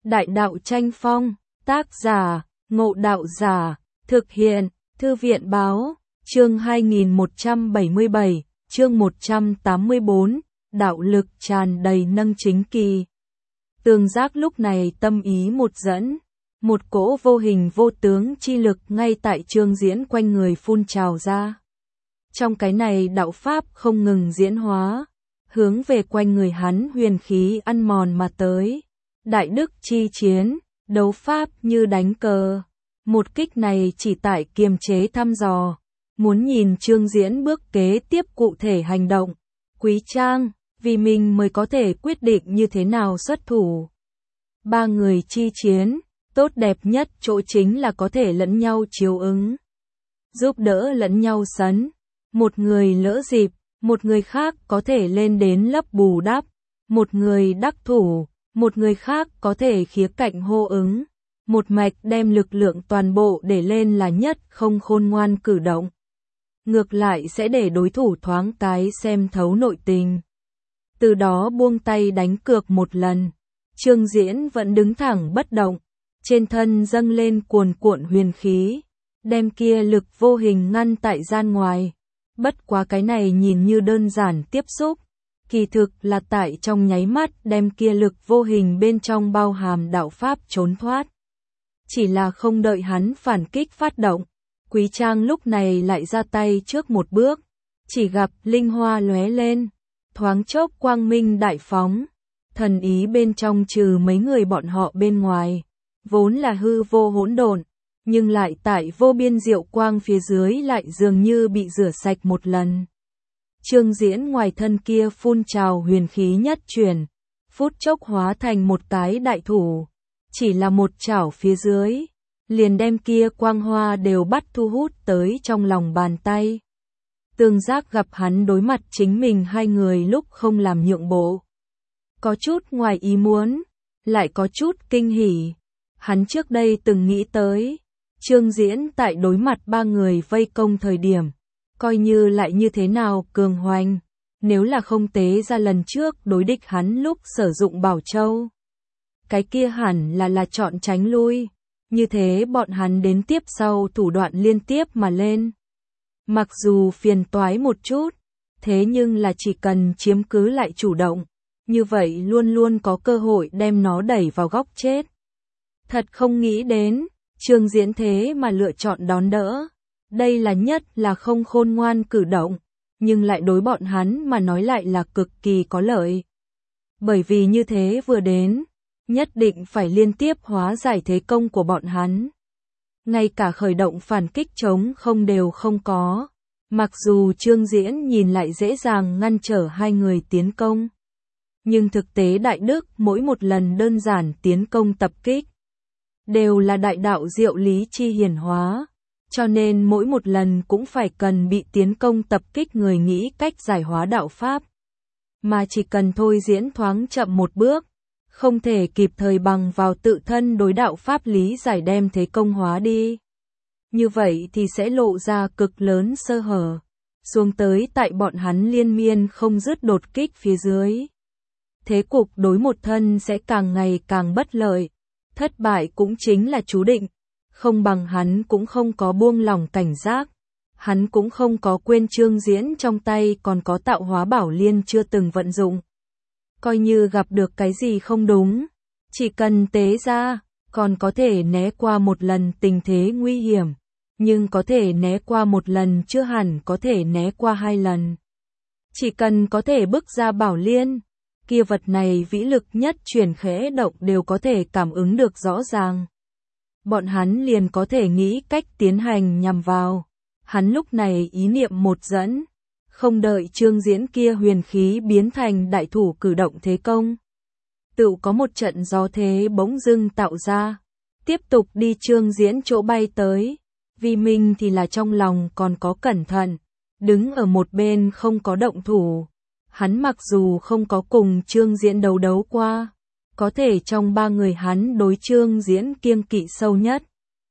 Đại đạo tranh phong, tác giả, Ngộ Đạo Giả, thực hiện, Thư viện báo, chương 2177, chương 184, đạo lực tràn đầy nâng chính kỳ. Tường Giác lúc này tâm ý một dẫn, một cỗ vô hình vô tướng chi lực ngay tại Trương Diễn quanh người phun trào ra. Trong cái này đạo pháp không ngừng diễn hóa, hướng về quanh người hắn huyền khí ăn mòn mà tới. Đại đức chi chiến, đấu pháp như đánh cờ. Một kích này chỉ tại kiềm chế thăm dò, muốn nhìn Trương Diễn bước kế tiếp cụ thể hành động. Quý Trang, vì mình mới có thể quyết định như thế nào xuất thủ. Ba người chi chiến, tốt đẹp nhất chỗ chính là có thể lẫn nhau chiếu ứng, giúp đỡ lẫn nhau sấn. Một người lỡ dịp, một người khác có thể lên đến lấp bù đắp, một người đắc thủ, một người khác có thể khía cạnh hô ứng. Một mạch đem lực lượng toàn bộ để lên là nhất không khôn ngoan cử động. Ngược lại sẽ để đối thủ thoáng cái xem thấu nội tình. Từ đó buông tay đánh cược một lần. Trương Diễn vẫn đứng thẳng bất động, trên thân dâng lên cuồn cuộn huyền khí, đem kia lực vô hình ngăn tại gian ngoài. Bất quá cái này nhìn như đơn giản tiếp xúc, kỳ thực là tại trong nháy mắt đem kia lực vô hình bên trong bao hàm đạo pháp trốn thoát. Chỉ là không đợi hắn phản kích phát động, Quý Trang lúc này lại ra tay trước một bước, chỉ gặp linh hoa lóe lên, thoáng chốc quang minh đại phóng, thần ý bên trong trừ mấy người bọn họ bên ngoài, vốn là hư vô hỗn độn, nhưng lại tại vô biên diệu quang phía dưới lại dường như bị rửa sạch một lần. Trương Diễn ngoài thân kia phun trào huyền khí nhất chuyển, phút chốc hóa thành một cái đại thủ. Chỉ là một chảo phía dưới, liền đem kia quang hoa đều bắt thu hút tới trong lòng bàn tay. Tường Giác gặp hắn đối mặt chính mình hai người lúc không làm nhượng bộ. Có chút ngoài ý muốn, lại có chút kinh hỉ. Hắn trước đây từng nghĩ tới, Trương Diễn tại đối mặt ba người vây công thời điểm, coi như lại như thế nào cường hoành, nếu là không tế ra lần trước đối địch hắn lúc sử dụng Bảo Châu. Cái kia hẳn là chọn tránh lui, như thế bọn hắn đến tiếp sau thủ đoạn liên tiếp mà lên. Mặc dù phiền toái một chút, thế nhưng là chỉ cần chiếm cứ lại chủ động, như vậy luôn luôn có cơ hội đem nó đẩy vào góc chết. Thật không nghĩ đến, Trương Diễn thế mà lựa chọn đón đỡ, đây là nhất là không khôn ngoan cử động, nhưng lại đối bọn hắn mà nói lại là cực kỳ có lợi. Bởi vì như thế vừa đến, nhất định phải liên tiếp hóa giải thế công của bọn hắn. Ngay cả khởi động phản kích chống không đều không có. Mặc dù Trương Diễn nhìn lại dễ dàng ngăn trở hai người tiến công, nhưng thực tế đại đức mỗi một lần đơn giản tiến công tập kích, đều là đại đạo diệu lý chi hiển hóa, cho nên mỗi một lần cũng phải cần bị tiến công tập kích người nghĩ cách giải hóa đạo pháp. Mà chỉ cần thôi diễn thoáng chậm một bước, không thể kịp thời bằng vào tự thân đối đạo pháp lý giải đem thế công hóa đi. Như vậy thì sẽ lộ ra cực lớn sơ hở, xuống tới tại bọn hắn liên miên không dứt đột kích phía dưới. Thế cục đối một thân sẽ càng ngày càng bất lợi, thất bại cũng chính là chú định, không bằng hắn cũng không có buông lỏng cảnh giác. Hắn cũng không có quên Trương Diễn trong tay còn có tạo hóa bảo liên chưa từng vận dụng. Coi như gặp được cái gì không đúng, chỉ cần tế ra, còn có thể né qua một lần tình thế nguy hiểm, nhưng có thể né qua một lần chưa hẳn có thể né qua hai lần. Chỉ cần có thể bức ra bảo liên, kia vật này vĩ lực nhất chuyển khẽ động đều có thể cảm ứng được rõ ràng. Bọn hắn liền có thể nghĩ cách tiến hành nhằm vào. Hắn lúc này ý niệm một dẫn, không đợi Trương Diễn kia huyền khí biến thành đại thủ cử động thế công. Tự có một trận gió thế bỗng dưng tạo ra, tiếp tục đi Trương Diễn chỗ bay tới, vì mình thì là trong lòng còn có cẩn thận, đứng ở một bên không có động thủ. Hắn mặc dù không có cùng Trương Diễn đấu qua, có thể trong ba người hắn đối Trương Diễn kiêng kỵ sâu nhất.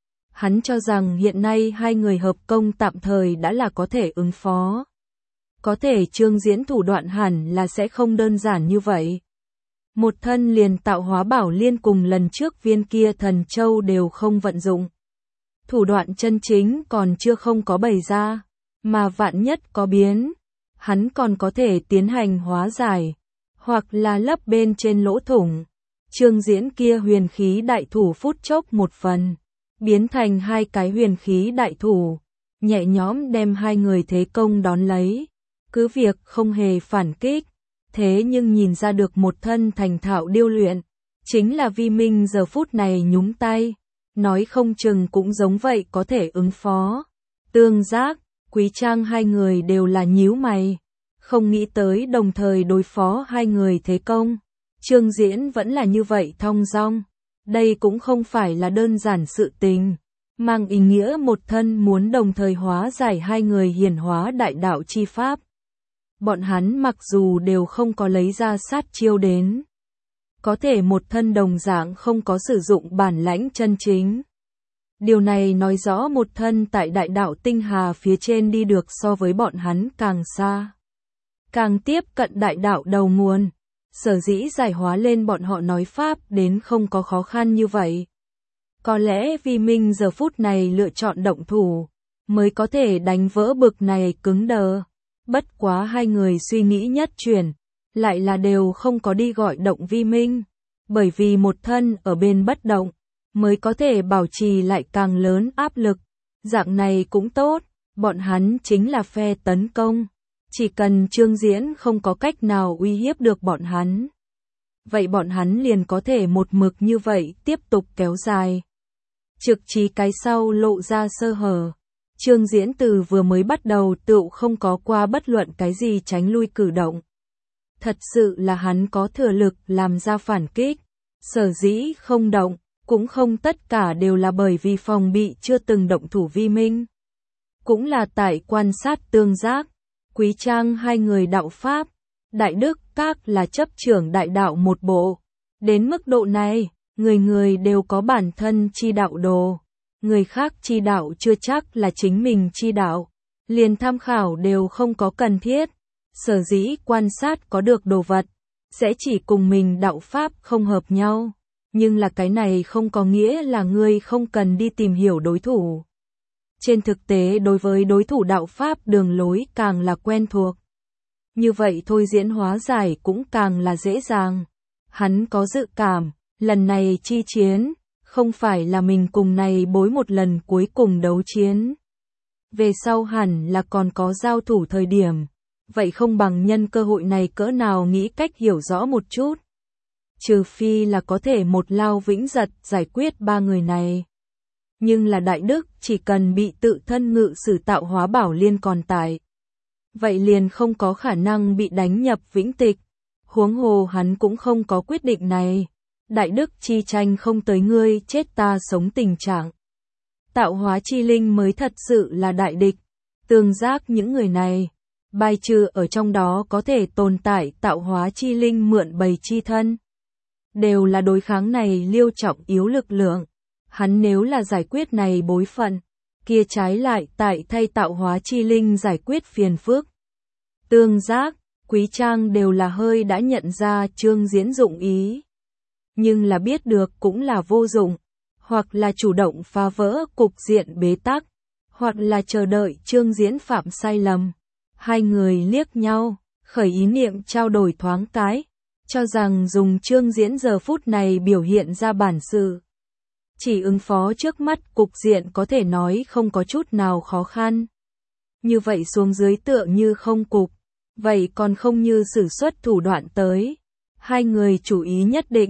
Hắn cho rằng hiện nay hai người hợp công tạm thời đã là có thể ứng phó. Có thể Trương Diễn thủ đoạn hẳn là sẽ không đơn giản như vậy. một thân liền tạo hóa bảo liên cùng lần trước viên kia thần châu đều không vận dụng. Thủ đoạn chân chính còn chưa không có bày ra, mà vạn nhất có biến, hắn còn có thể tiến hành hóa giải, hoặc là lấp bên trên lỗ thủng. Trương Diễn kia huyền khí đại thủ phút chốc một phần, biến thành hai cái huyền khí đại thủ, nhẹ nhõm đem hai người thế công đón lấy, cứ việc không hề phản kích, thế nhưng nhìn ra được một thân thành thạo điêu luyện, chính là Vi Minh giờ phút này nhúng tay, nói không chừng cũng giống vậy có thể ứng phó. Tương Giác, Quý Trang hai người đều là nhíu mày, không nghĩ tới đồng thời đối phó hai người thế công. Trương Diễn vẫn là như vậy thong dong, đây cũng không phải là đơn giản sự tình, mang ý nghĩa một thân muốn đồng thời hóa giải hai người hiển hóa đại đạo chi pháp. Bọn hắn mặc dù đều không có lấy ra sát chiêu đến, có thể một thân đồng dạng không có sử dụng bản lãnh chân chính. Điều này nói rõ một thân tại đại đạo tinh hà phía trên đi được so với bọn hắn càng xa, càng tiếp cận đại đạo đầu nguồn. Sở dĩ giải hóa lên bọn họ nói pháp đến không có khó khăn như vậy. Có lẽ Vi Minh giờ phút này lựa chọn động thủ, mới có thể đánh vỡ bực này cứng đờ. Bất quá hai người suy nghĩ nhất chuyển, lại là đều không có đi gọi động Vi Minh, bởi vì một thân ở bên bất động, mới có thể bảo trì lại càng lớn áp lực. Dạng này cũng tốt, bọn hắn chính là phe tấn công. Chỉ cần Trương Diễn không có cách nào uy hiếp được bọn hắn, vậy bọn hắn liền có thể một mực như vậy tiếp tục kéo dài. Trực chí cái sau lộ ra sơ hở. Trương Diễn từ vừa mới bắt đầu tựu không có qua bất luận cái gì tránh lui cử động. Thật sự là hắn có thừa lực làm ra phản kích. Sở dĩ không động, cũng không tất cả đều là bởi vì phòng bị chưa từng động thủ Vi Minh. Cũng là tại quan sát Tương Giác, Quý Trang hai người đạo pháp, Đại Đức Các là chấp trưởng đại đạo một bộ. Đến mức độ này, người người đều có bản thân chi đạo đồ. Người khác chi đạo chưa chắc là chính mình chi đạo, liền tham khảo đều không có cần thiết. Sở dĩ quan sát có được đồ vật, sẽ chỉ cùng mình đạo pháp không hợp nhau. Nhưng là cái này không có nghĩa là ngươi không cần đi tìm hiểu đối thủ. Trên thực tế đối với đối thủ đạo pháp đường lối càng là quen thuộc. Như vậy thôi diễn hóa giải cũng càng là dễ dàng. Hắn có dự cảm, lần này chi chiến, không phải là mình cùng này bối một lần cuối cùng đấu chiến. Về sau hẳn là còn có giao thủ thời điểm, vậy không bằng nhân cơ hội này cỡ nào nghĩ cách hiểu rõ một chút. Trừ phi là có thể một lao vĩnh giật giải quyết ba người này. Nhưng là Đại Đức chỉ cần bị tự thân ngự sử tạo hóa bảo liên còn tại, vậy liền không có khả năng bị đánh nhập vĩnh tịch. Huống hồ hắn cũng không có quyết định này. Đại Đức chi tranh không tới ngươi chết ta sống tình trạng. Tạo hóa chi linh mới thật sự là đại địch. Tương Giác những người này, bài trừ ở trong đó có thể tồn tại tạo hóa chi linh mượn bầy chi thân, đều là đối kháng này liêu trọng yếu lực lượng. Hắn nếu là giải quyết này bối phận, kia trái lại tại thay tạo hóa chi linh giải quyết phiền phức. Tương Giác, Quý Trang đều là hơi đã nhận ra Trương Diễn dụng ý. Nhưng là biết được cũng là vô dụng, hoặc là chủ động phá vỡ cục diện bế tắc, hoặc là chờ đợi Trương Diễn phạm sai lầm. Hai người liếc nhau, khởi ý niệm trao đổi thoáng cái, cho rằng dùng Trương Diễn giờ phút này biểu hiện ra bản sự. Chỉ ứng phó trước mắt cục diện có thể nói không có chút nào khó khăn. Như vậy xuống dưới tựa như không cục, vậy còn không như sử xuất thủ đoạn tới. Hai người chủ ý nhất định,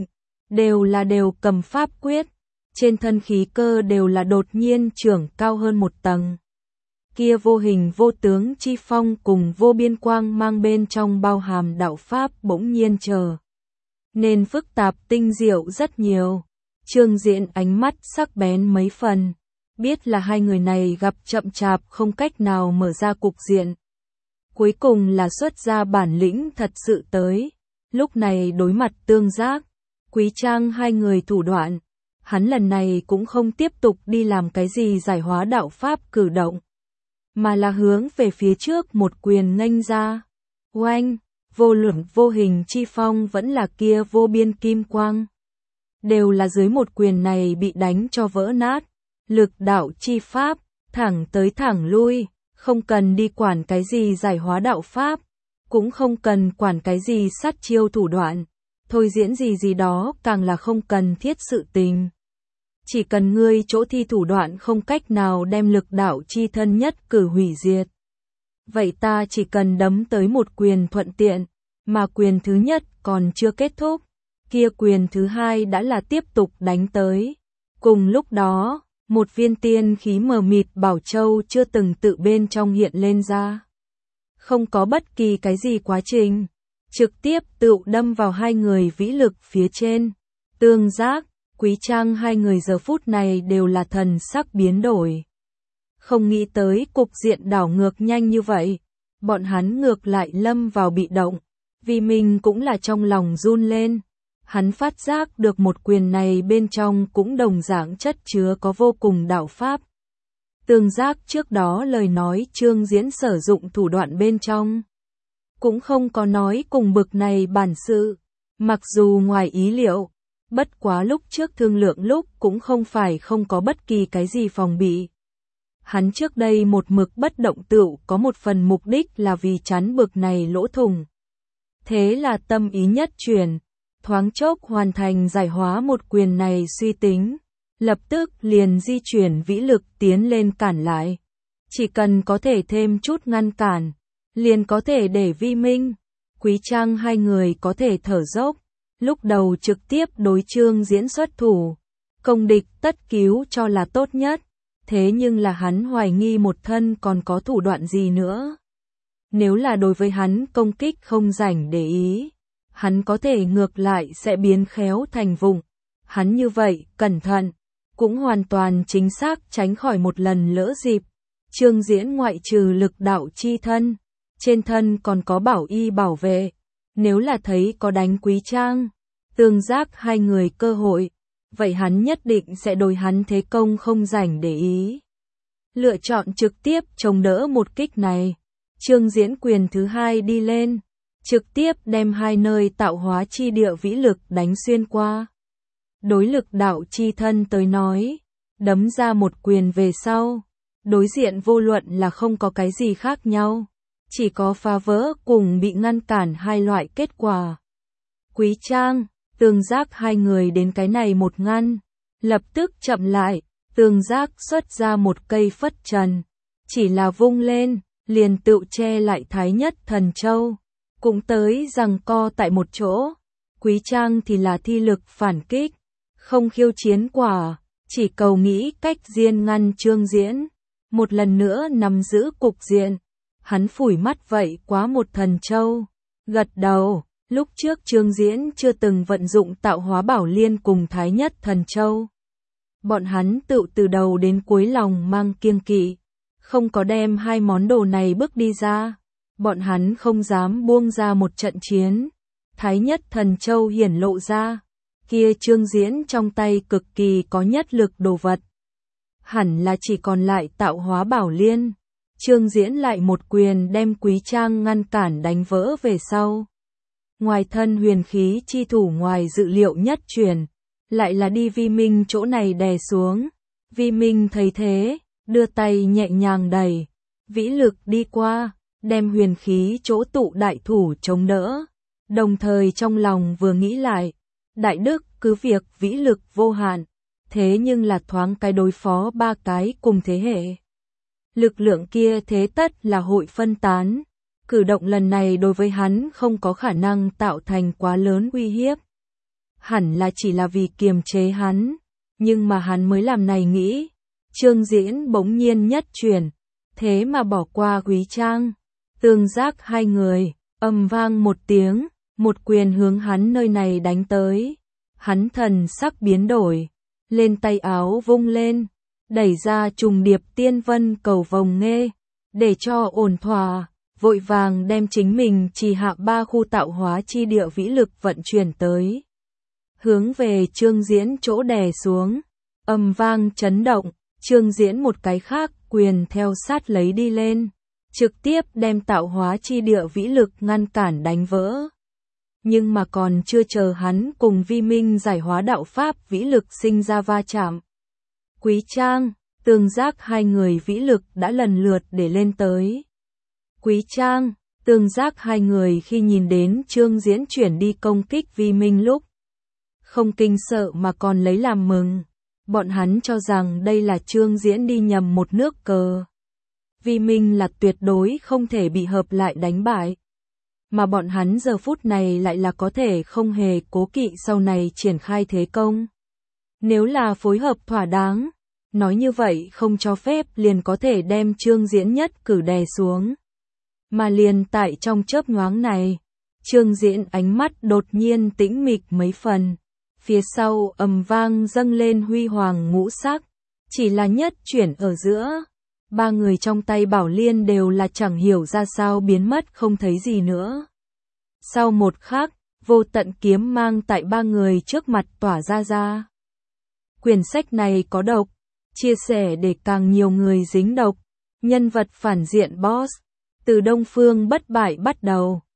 đều cầm pháp quyết, trên thân khí cơ đều là đột nhiên trưởng cao hơn một tầng. Kia vô hình vô tướng chi phong cùng vô biên quang mang bên trong bao hàm đạo pháp bỗng nhiên trở nên phức tạp tinh diệu rất nhiều. Trương Diễn ánh mắt sắc bén mấy phần, biết là hai người này gặp chậm chạp không cách nào mở ra cục diện. Cuối cùng là xuất ra bản lĩnh thật sự tới. Lúc này đối mặt Tương Giác, Quý Trang hai người thủ đoạn, hắn lần này cũng không tiếp tục đi làm cái gì giải hóa đạo pháp cử động, mà là hướng về phía trước một quyền nghênh ra. Oanh, vô luận vô hình chi phong vẫn là kia vô biên kim quang. Đều là dưới một quyền này bị đánh cho vỡ nát, lực đạo chi pháp, thẳng tới thẳng lui, không cần đi quản cái gì giải hóa đạo pháp, cũng không cần quản cái gì sát chiêu thủ đoạn, thôi diễn gì đó càng là không cần thiết sự tình. Chỉ cần ngươi chỗ thi thủ đoạn không cách nào đem lực đạo chi thân nhất cử hủy diệt. Vậy ta chỉ cần đấm tới một quyền thuận tiện, mà quyền thứ nhất còn chưa kết thúc, kia quyền thứ hai đã là tiếp tục đánh tới. Cùng lúc đó, một viên tiên khí mờ mịt bảo châu chưa từng tự bên trong hiện lên ra. Không có bất kỳ cái gì quá trình, trực tiếp tự đâm vào hai người vĩ lực phía trên. Tương giác, Quý Trang hai người giờ phút này đều là thần sắc biến đổi. Không nghĩ tới cục diện đảo ngược nhanh như vậy, bọn hắn ngược lại lâm vào bị động, vì mình cũng là trong lòng run lên. Hắn phát giác được một quyền này bên trong cũng đồng dạng chất chứa có vô cùng đạo pháp. Tương giác trước đó lời nói Trương Diễn sử dụng thủ đoạn bên trong, cũng không có nói cùng bực này bản sự, mặc dù ngoài ý liệu, bất quá lúc trước thương lượng lúc cũng không phải không có bất kỳ cái gì phòng bị. Hắn trước đây một mực bất động tựu có một phần mục đích là vì chắn bực này lỗ thủng. Thế là tâm ý nhất chuyển, thoáng chốc hoàn thành giải hóa một quyền này suy tính, lập tức liền di chuyển vĩ lực tiến lên cản lại. Chỉ cần có thể thêm chút ngăn cản, liền có thể để Vi Minh, Quý Trang hai người có thể thở dốc. Lúc đầu trực tiếp đối Trương Diễn xuất thủ, công địch tất cứu cho là tốt nhất, thế nhưng là hắn hoài nghi một thân còn có thủ đoạn gì nữa. Nếu là đối với hắn công kích không rảnh để ý, hắn có thể ngược lại sẽ biến khéo thành vụng. Hắn như vậy, cẩn thận, cũng hoàn toàn chính xác tránh khỏi một lần lỡ dịp. Trương Diễn ngoại trừ lực đạo chi thân, trên thân còn có bảo y bảo vệ. Nếu là thấy có đánh Quý Trang, Tương giác hai người cơ hội, vậy hắn nhất định sẽ đối hắn thế công không rảnh để ý. Lựa chọn trực tiếp chống đỡ một kích này. Trương Diễn quyền thứ hai đi lên, trực tiếp đem hai nơi tạo hóa chi địa vĩ lực đánh xuyên qua. Đối lực đạo chi thân tới nói, đấm ra một quyền về sau, đối diện vô luận là không có cái gì khác nhau, chỉ có phá vỡ cùng bị ngăn cản hai loại kết quả. Quý Trang, Tương giác hai người đến cái này một ngăn, lập tức chậm lại, Tương giác xuất ra một cây phất trần, chỉ là vung lên, liền tự che lại Thái Nhất Thần Châu, cũng tới giằng co tại một chỗ. Quý Trang thì là thi lực phản kích, không khiêu chiến quả, chỉ cầu nghĩ cách diên ngăn Trương Diễn, một lần nữa nắm giữ cục diện. Hắn phủi mắt vậy quá một thần châu, gật đầu. Lúc trước Trương Diễn chưa từng vận dụng tạo hóa bảo liên cùng Thái Nhất Thần Châu. Bọn hắn tự từ đầu đến cuối lòng mang kiêng kỵ, không có đem hai món đồ này bước đi ra. Bọn hắn không dám buông ra một trận chiến. Thái Nhất Thần Châu hiển lộ ra, kia Trương Diễn trong tay cực kỳ có nhất lực đồ vật. Hẳn là chỉ còn lại tạo hóa bảo liên. Trương Diễn lại một quyền đem Quý Trang ngăn cản đánh vỡ về sau. Ngoài thân huyền khí chi thủ ngoài dự liệu nhất chuyển, lại là đi Vi Minh chỗ này đè xuống. Vi Minh thấy thế, đưa tay nhẹ nhàng đẩy, vĩ lực đi qua, đem huyền khí chỗ tụ đại thủ chống đỡ. Đồng thời trong lòng vừa nghĩ lại, Đại Đức cứ việc vĩ lực vô hạn, thế nhưng là thoáng cái đối phó ba cái cùng thế hệ. Lực lượng kia thế tất là hội phân tán. Cử động lần này đối với hắn không có khả năng tạo thành quá lớn uy hiếp. Hẳn là chỉ là vì kiềm chế hắn, nhưng mà hắn mới làm này nghĩ. Trương Diễn bỗng nhiên nhất chuyển, thế mà bỏ qua Quý Trang. Tương giác hai người, âm vang một tiếng, một quyền hướng hắn nơi này đánh tới. Hắn thần sắc biến đổi, lên tay áo vung lên, đẩy ra trùng điệp tiên vân cầu vồng nghê, để cho ổn thỏa. Vội vàng đem chính mình trì hạ ba khu tạo hóa chi địa vĩ lực vận chuyển tới. Hướng về Trương Diễn chỗ đè xuống, âm vang chấn động, Trương Diễn một cái khác quyền theo sát lấy đi lên. trực tiếp đem tạo hóa chi địa vĩ lực ngăn cản đánh vỡ. Nhưng mà còn chưa chờ hắn cùng Vi Minh giải hóa đạo pháp vĩ lực sinh ra va chạm. Quý Trang, Tương Giác hai người vĩ lực đã lần lượt để lên tới. Quý Trang, Tương Giác hai người khi nhìn đến Trương Diễn chuyển đi công kích Vi Minh lúc, không kinh sợ mà còn lấy làm mừng. Bọn hắn cho rằng đây là Trương Diễn đi nhầm một nước cờ. Vi Minh là tuyệt đối không thể bị hợp lại đánh bại. Mà bọn hắn giờ phút này lại là có thể không hề cố kỵ sau này triển khai thế công. Nếu là phối hợp thỏa đáng, nói như vậy không cho phép liền có thể đem Trương Diễn nhất cử đè xuống. Mà liền tại trong chớp nhoáng này, Trương Diễn ánh mắt đột nhiên tĩnh mịch mấy phần. Phía sau ầm vang dâng lên huy hoàng ngũ sắc, chỉ là nhất chuyển ở giữa. Ba người trong tay Bảo Liên đều là chẳng hiểu ra sao biến mất không thấy gì nữa. Sau một khắc, vô tận kiếm mang tại ba người trước mặt tỏa ra. Quyển sách này có độc, chia sẻ để càng nhiều người dính độc. Nhân vật phản diện boss, từ Đông Phương bất bại bắt đầu.